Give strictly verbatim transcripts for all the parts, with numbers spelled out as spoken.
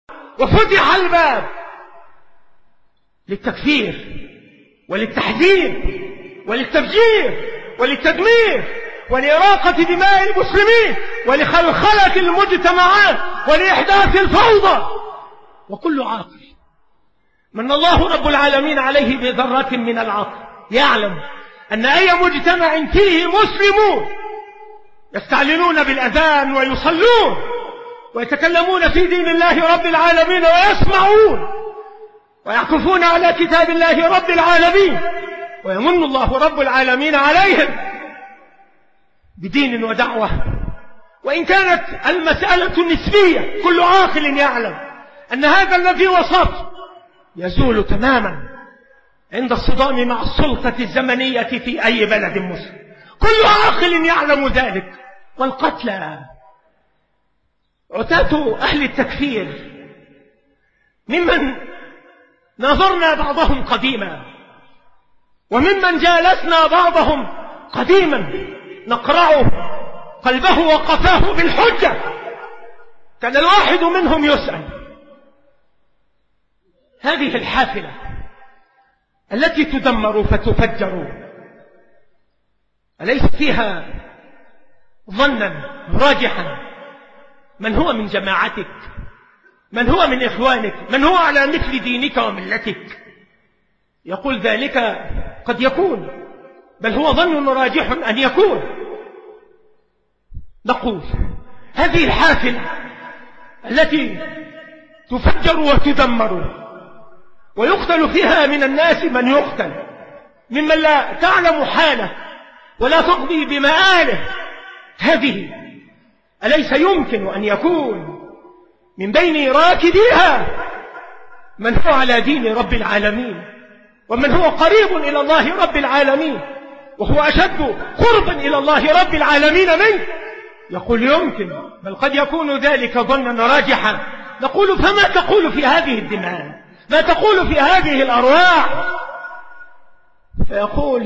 وفتح الباب للتكفير وللتحذير وللتفجير وللتدمير ولإراقة دماء المسلمين ولخلخلة المجتمعات ولإحداث الفوضى. وكل عاقل من الله رب العالمين عليه بذرة من العقل يعلم أن أي مجتمع فيه مسلمون يستعلنون بالأذان ويصلون ويتكلمون في دين الله رب العالمين ويسمعون ويعكفون على كتاب الله رب العالمين ويمن الله رب العالمين عليهم بدين ودعوة، وإن كانت المسألة نسبية كل عاقل يعلم أن هذا الذي وصف يزول تماما عند الصدام مع السلطة الزمنية في أي بلد مسلم. كل عاقل يعلم ذلك. والقتلى عتاة أهل التكفير ممن نظرنا بعضهم قديما وممن جالسنا بعضهم قديما نقرعه قلبه وقفاه بالحجة. كان الواحد منهم يسأل: هذه الحافلة التي تدمر فتفجر أليس فيها ظنا راجحا من هو من جماعتك، من هو من إخوانك، من هو على مثل دينك وملتك؟ يقول: ذلك قد يكون، بل هو ظن راجح أن يكون. نقول: هذه الحافلة التي تفجر وتدمر ويقتل فيها من الناس من يقتل ممن لا تعلم حاله ولا تقضي بمآله، هذه أليس يمكن أن يكون من بين راكديها من هو على دين رب العالمين ومن هو قريب إلى الله رب العالمين وهو أشد قربا إلى الله رب العالمين منه؟ يقول: يمكن، بل قد يكون ذلك ظنا راجحا. نقول: فما تقول في هذه الدماء؟ ما تقول في هذه الأرواح؟ فيقول: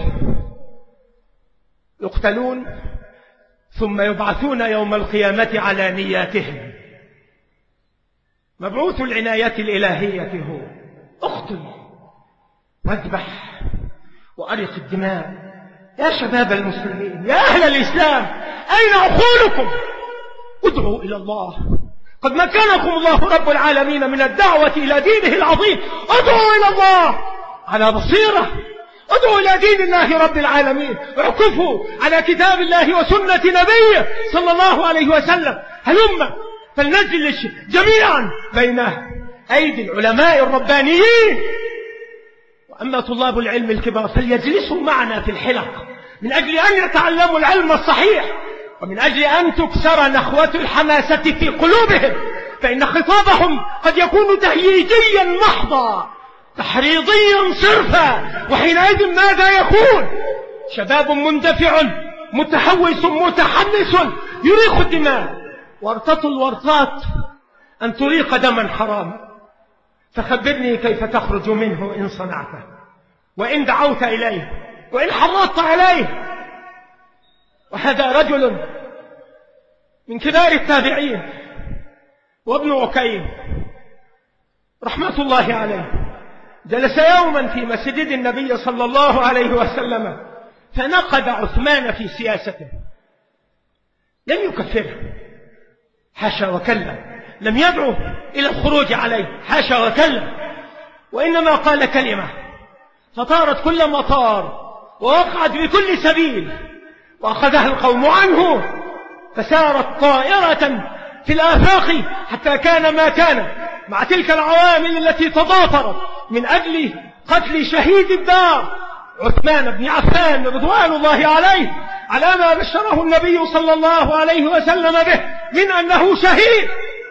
يقتلون ثم يبعثون يوم القيامة على نياتهم. مبعوث العناية الإلهية هو: اقتل واذبح وأرق الدماء. يا شباب المسلمين، يا أهل الإسلام، أين عقولكم؟ ادعوا إلى الله، قد مكنكم الله رب العالمين من الدعوة إلى دينه العظيم. ادعوا إلى الله على بصيرة، ادعوا إلى دين الله رب العالمين، اعكفوا على كتاب الله وسنة نبيه صلى الله عليه وسلم. هلما فلنجلس جميعا بين أيدي العلماء الربانيين، وأما طلاب العلم الكبار فليجلسوا معنا في الحلق من أجل أن يتعلموا العلم الصحيح ومن أجل أن تكسر نخوة الحماسة في قلوبهم، فإن خطابهم قد يكون تهييجيا محضا تحريضيا صرفا، وحينئذ ماذا يكون؟ شباب مندفع متحوس متحمس يريق الدماء، ورطة الورطات أن تريق دما حراما. فخبرني كيف تخرج منه إن صنعته، وإن دعوت إليه، وإن حرضت عليه. وهذا رجل من كبار التابعين وابن عكيم رحمة الله عليه جلس يوما في مسجد النبي صلى الله عليه وسلم فنقد عثمان في سياسته. لم يكفره، حاشا وكلا، لم يدعو إلى الخروج عليه، حاشا وكلا، وإنما قال كلمة فطارت كل مطار ووقعت بكل سبيل وأخذها القوم عنه، فسارت طائرة في الآفاق حتى كان ما كان مع تلك العوامل التي تضافرت من أجل قتل شهيد الدار عثمان بن عفان رضوان الله عليه، على ما بشره النبي صلى الله عليه وسلم به من أنه شهيد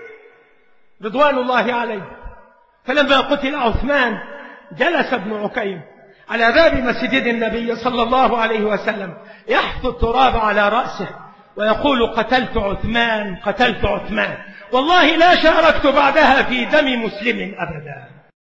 رضوان الله عليه. فلما قتل عثمان جلس ابن عكيم على باب مسجد النبي صلى الله عليه وسلم يحث التراب على رأسه ويقول: قتلت عثمان، قتلت عثمان، والله لا شاركت بعدها في دم مسلم أبدا.